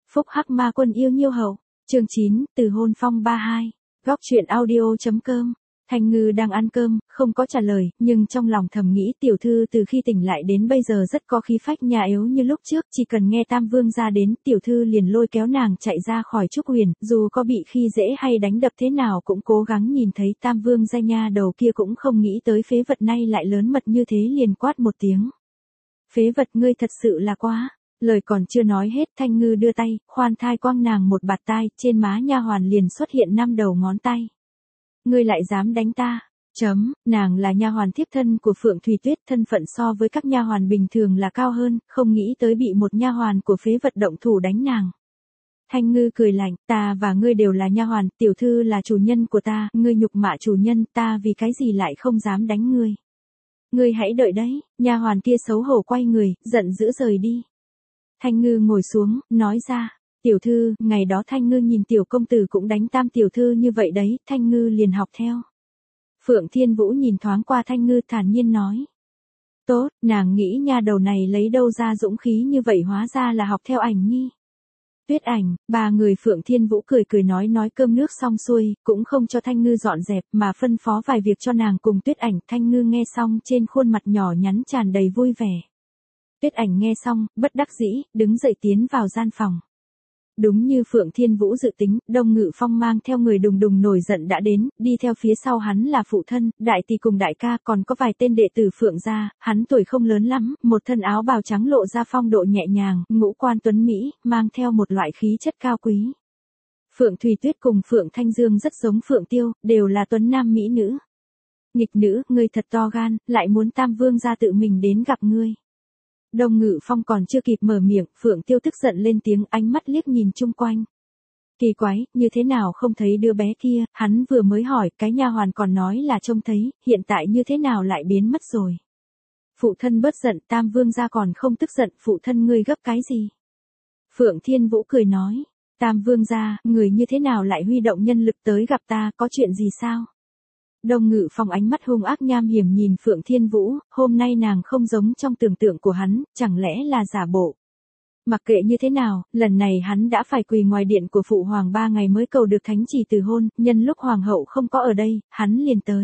Phúc Hắc Ma Quân yêu nhiêu hậu, chương 9, từ hôn phong 32, góc truyện audio.com. Thanh Ngư đang ăn cơm, không có trả lời, nhưng trong lòng thầm nghĩ tiểu thư từ khi tỉnh lại đến bây giờ rất có khí phách nhà yếu như lúc trước, chỉ cần nghe Tam Vương ra đến, tiểu thư liền lôi kéo nàng chạy ra khỏi Trúc Huyền, dù có bị khi dễ hay đánh đập thế nào cũng cố gắng nhìn thấy Tam Vương ra nha đầu kia cũng không nghĩ tới phế vật này lại lớn mật như thế liền quát một tiếng. Phế vật ngươi thật sự là quá. Lời còn chưa nói hết Thanh Ngư đưa tay, khoan thai quăng nàng một bạt tai, trên má nha hoàn liền xuất hiện 5 đầu ngón tay. Ngươi lại dám đánh ta? Nàng là nha hoàn thiếp thân của Phượng Thùy Tuyết, thân phận so với các nha hoàn bình thường là cao hơn, không nghĩ tới bị một nha hoàn của phế vật động thủ đánh nàng. Thanh Ngư cười lạnh, ta và ngươi đều là nha hoàn, tiểu thư là chủ nhân của ta, ngươi nhục mạ chủ nhân, ta vì cái gì lại không dám đánh ngươi? Ngươi hãy đợi đấy. Nha hoàn kia xấu hổ quay người, giận dữ rời đi. Thanh Ngư ngồi xuống, nói ra, tiểu thư, ngày đó Thanh Ngư nhìn tiểu công tử cũng đánh Tam tiểu thư như vậy đấy, Thanh Ngư liền học theo. Phượng Thiên Vũ nhìn thoáng qua Thanh Ngư thản nhiên nói. Tốt, nàng nghĩ nha đầu này lấy đâu ra dũng khí như vậy, hóa ra là học theo Ảnh Nhi. Tuyết Ảnh, ba người Phượng Thiên Vũ cười cười nói cơm nước xong xuôi, cũng không cho Thanh Ngư dọn dẹp mà phân phó vài việc cho nàng cùng Tuyết Ảnh. Thanh Ngư nghe xong trên khuôn mặt nhỏ nhắn tràn đầy vui vẻ. Tuyết Ảnh nghe xong, bất đắc dĩ, đứng dậy tiến vào gian phòng. Đúng như Phượng Thiên Vũ dự tính, Đông Ngự Phong mang theo người đùng đùng nổi giận đã đến, đi theo phía sau hắn là phụ thân, đại tỷ cùng đại ca, còn có vài tên đệ tử Phượng gia, hắn tuổi không lớn lắm, một thân áo bào trắng lộ ra phong độ nhẹ nhàng, ngũ quan tuấn mỹ, mang theo một loại khí chất cao quý. Phượng Thùy Tuyết cùng Phượng Thanh Dương rất giống Phượng Tiêu, đều là tuấn nam mỹ nữ. Nghịch nữ, ngươi thật to gan, lại muốn Tam Vương gia tự mình đến gặp ngươi. Đông Ngự Phong còn chưa kịp mở miệng, Phượng Tiêu tức giận lên tiếng, ánh mắt liếc nhìn chung quanh. Kỳ quái, như thế nào không thấy đứa bé kia, hắn vừa mới hỏi, cái nha hoàn còn nói là trông thấy, hiện tại như thế nào lại biến mất rồi. Phụ thân bớt giận, Tam Vương gia còn không tức giận, phụ thân ngươi gấp cái gì? Phượng Thiên Vũ cười nói, Tam Vương gia, người như thế nào lại huy động nhân lực tới gặp ta, có chuyện gì sao? Đông Ngự Phong ánh mắt hung ác nham hiểm nhìn Phượng Thiên Vũ, hôm nay nàng không giống trong tưởng tượng của hắn, chẳng lẽ là giả bộ. Mặc kệ như thế nào, lần này hắn đã phải quỳ ngoài điện của Phụ Hoàng 3 ngày mới cầu được thánh chỉ từ hôn, nhân lúc Hoàng hậu không có ở đây, hắn liền tới.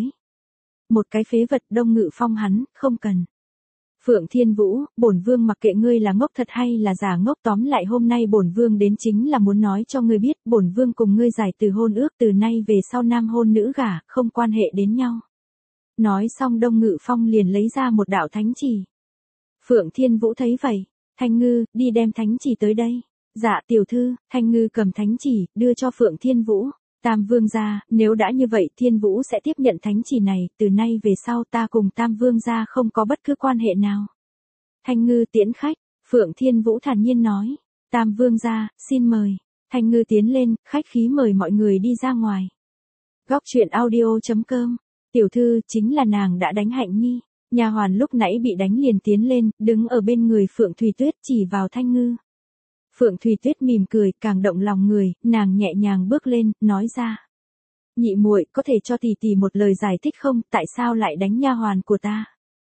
Một cái phế vật, Đông Ngự Phong hắn, không cần. Phượng Thiên Vũ, bổn vương mặc kệ ngươi là ngốc thật hay là giả ngốc, tóm lại hôm nay bổn vương đến chính là muốn nói cho ngươi biết, bổn vương cùng ngươi giải từ hôn ước, từ nay về sau nam hôn nữ gả, không quan hệ đến nhau. Nói xong Đông Ngự Phong liền lấy ra một đạo thánh chỉ. Phượng Thiên Vũ thấy vậy, Thanh Ngư, đi đem thánh chỉ tới đây. Dạ tiểu thư. Thanh Ngư cầm thánh chỉ, đưa cho Phượng Thiên Vũ. Tam Vương gia, nếu đã như vậy Thiên Vũ sẽ tiếp nhận thánh chỉ này, từ nay về sau ta cùng Tam Vương gia không có bất cứ quan hệ nào. Thanh Ngư tiễn khách, Phượng Thiên Vũ thản nhiên nói, Tam Vương gia, xin mời. Thanh Ngư tiến lên, khách khí mời mọi người đi ra ngoài. Góc truyện audio.com, tiểu thư, chính là nàng đã đánh Hạnh Nhi. Nha hoàn lúc nãy bị đánh liền tiến lên, đứng ở bên người Phượng Thùy Tuyết chỉ vào Thanh Ngư. Phượng Thùy Tuyết mỉm cười, càng động lòng người, nàng nhẹ nhàng bước lên, nói ra. Nhị muội, có thể cho tỷ tỷ một lời giải thích không, tại sao lại đánh nha hoàn của ta?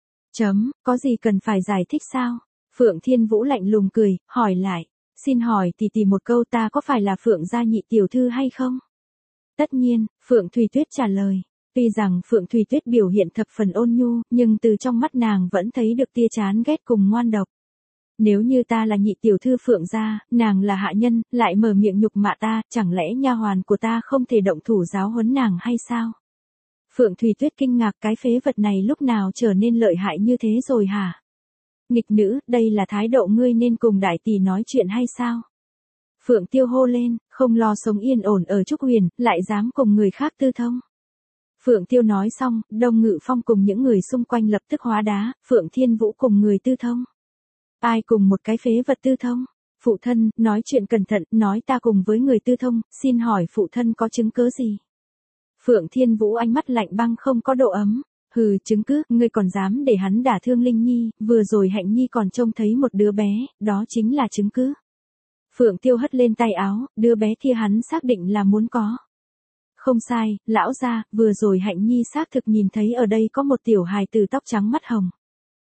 Có gì cần phải giải thích sao? Phượng Thiên Vũ lạnh lùng cười, hỏi lại. Xin hỏi tỷ tỷ một câu, ta có phải là Phượng gia nhị tiểu thư hay không? Tất nhiên, Phượng Thùy Tuyết trả lời. Tuy rằng Phượng Thùy Tuyết biểu hiện thập phần ôn nhu, nhưng từ trong mắt nàng vẫn thấy được tia chán ghét cùng ngoan độc. Nếu như ta là nhị tiểu thư Phượng gia, nàng là hạ nhân, lại mở miệng nhục mạ ta, chẳng lẽ nha hoàn của ta không thể động thủ giáo huấn nàng hay sao? Phượng Thùy Tuyết kinh ngạc, cái phế vật này lúc nào trở nên lợi hại như thế rồi hả? Nghịch nữ, đây là thái độ ngươi nên cùng đại tỷ nói chuyện hay sao? Phượng Tiêu hô lên, không lo sống yên ổn ở Trúc Huyền, lại dám cùng người khác tư thông. Phượng Tiêu nói xong, Đông Ngự Phong cùng những người xung quanh lập tức hóa đá, Phượng Thiên Vũ cùng người tư thông. Ai cùng một cái phế vật tư thông? Phụ thân, nói chuyện cẩn thận, nói ta cùng với người tư thông, xin hỏi phụ thân có chứng cứ gì? Phượng Thiên Vũ ánh mắt lạnh băng không có độ ấm. Hừ, chứng cứ, ngươi còn dám để hắn đả thương Linh Nhi, vừa rồi Hạnh Nhi còn trông thấy một đứa bé, đó chính là chứng cứ. Phượng Tiêu hất lên tay áo, đứa bé kia hắn xác định là muốn có. Không sai, lão gia, vừa rồi Hạnh Nhi xác thực nhìn thấy ở đây có một tiểu hài tử tóc trắng mắt hồng.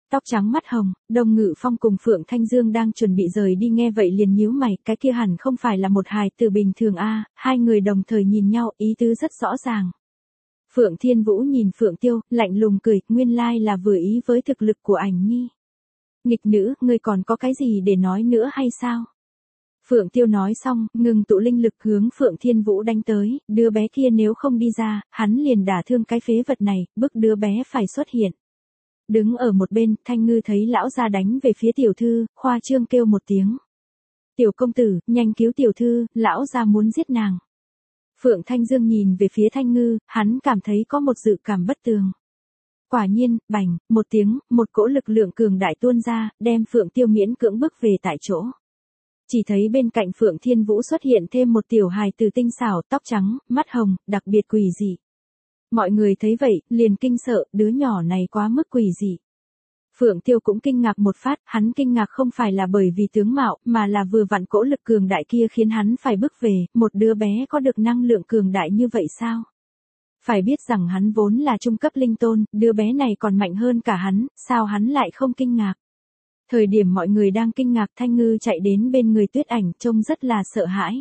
tóc trắng mắt hồng. Đông Ngự Phong cùng Phượng Thanh Dương đang chuẩn bị rời đi nghe vậy liền nhíu mày, cái kia hẳn không phải là một hài tử bình thường a. Hai người đồng thời nhìn nhau, ý tứ rất rõ ràng. Phượng Thiên Vũ nhìn Phượng Tiêu, lạnh lùng cười, nguyên lai là vừa ý với thực lực của ảnh nhi. Nghịch nữ, ngươi còn có cái gì để nói nữa hay sao? Phượng Tiêu nói xong, ngừng tụ linh lực hướng Phượng Thiên Vũ đánh tới, đứa bé kia nếu không đi ra, hắn liền đả thương cái phế vật này, bức đứa bé phải xuất hiện. Đứng ở một bên, Thanh Ngư thấy lão gia đánh về phía tiểu thư, khoa trương kêu một tiếng. Tiểu công tử, nhanh cứu tiểu thư, lão gia muốn giết nàng. Phượng Thanh Dương nhìn về phía Thanh Ngư, hắn cảm thấy có một dự cảm bất tường. Quả nhiên, bành, một tiếng, một cỗ lực lượng cường đại tuôn ra, đem Phượng Tiêu miễn cưỡng bước về tại chỗ. Chỉ thấy bên cạnh Phượng Thiên Vũ xuất hiện thêm một tiểu hài tử tinh xảo, tóc trắng, mắt hồng, đặc biệt quỷ dị. Mọi người thấy vậy, liền kinh sợ, đứa nhỏ này quá mức quỷ dị. Phượng Tiêu cũng kinh ngạc một phát, hắn kinh ngạc không phải là bởi vì tướng mạo, mà là vừa vặn cỗ lực cường đại kia khiến hắn phải bước về, một đứa bé có được năng lượng cường đại như vậy sao? Phải biết rằng hắn vốn là trung cấp linh tôn, đứa bé này còn mạnh hơn cả hắn, sao hắn lại không kinh ngạc? Thời điểm mọi người đang kinh ngạc, Thanh Ngư chạy đến bên người Tuyết Ảnh, trông rất là sợ hãi.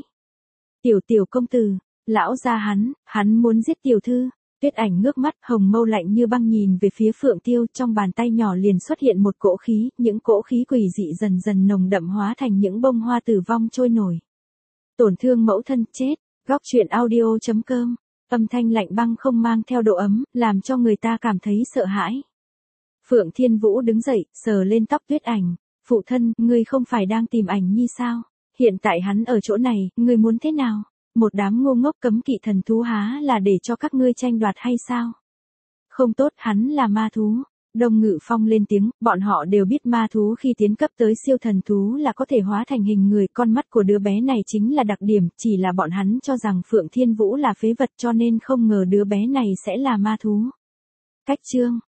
Tiểu công tử, lão gia hắn muốn giết tiểu thư. Tuyết Ảnh ngước mắt, hồng mâu lạnh như băng nhìn về phía Phượng Tiêu, trong bàn tay nhỏ liền xuất hiện một cỗ khí, những cỗ khí quỷ dị dần dần nồng đậm hóa thành những bông hoa tử vong trôi nổi. Tổn thương mẫu thân, chết. Góc truyện audio.com. Âm thanh lạnh băng không mang theo độ ấm, làm cho người ta cảm thấy sợ hãi. Phượng Thiên Vũ đứng dậy, sờ lên tóc Tuyết Ảnh. Phụ thân, ngươi không phải đang tìm Ảnh nhi sao? Hiện tại hắn ở chỗ này, ngươi muốn thế nào? Một đám ngu ngốc cấm kỵ thần thú há là để cho các ngươi tranh đoạt hay sao? Không tốt, hắn là ma thú. Đông Ngự Phong lên tiếng, bọn họ đều biết ma thú khi tiến cấp tới siêu thần thú là có thể hóa thành hình người, con mắt của đứa bé này chính là đặc điểm, chỉ là bọn hắn cho rằng Phượng Thiên Vũ là phế vật cho nên không ngờ đứa bé này sẽ là ma thú. Cách chương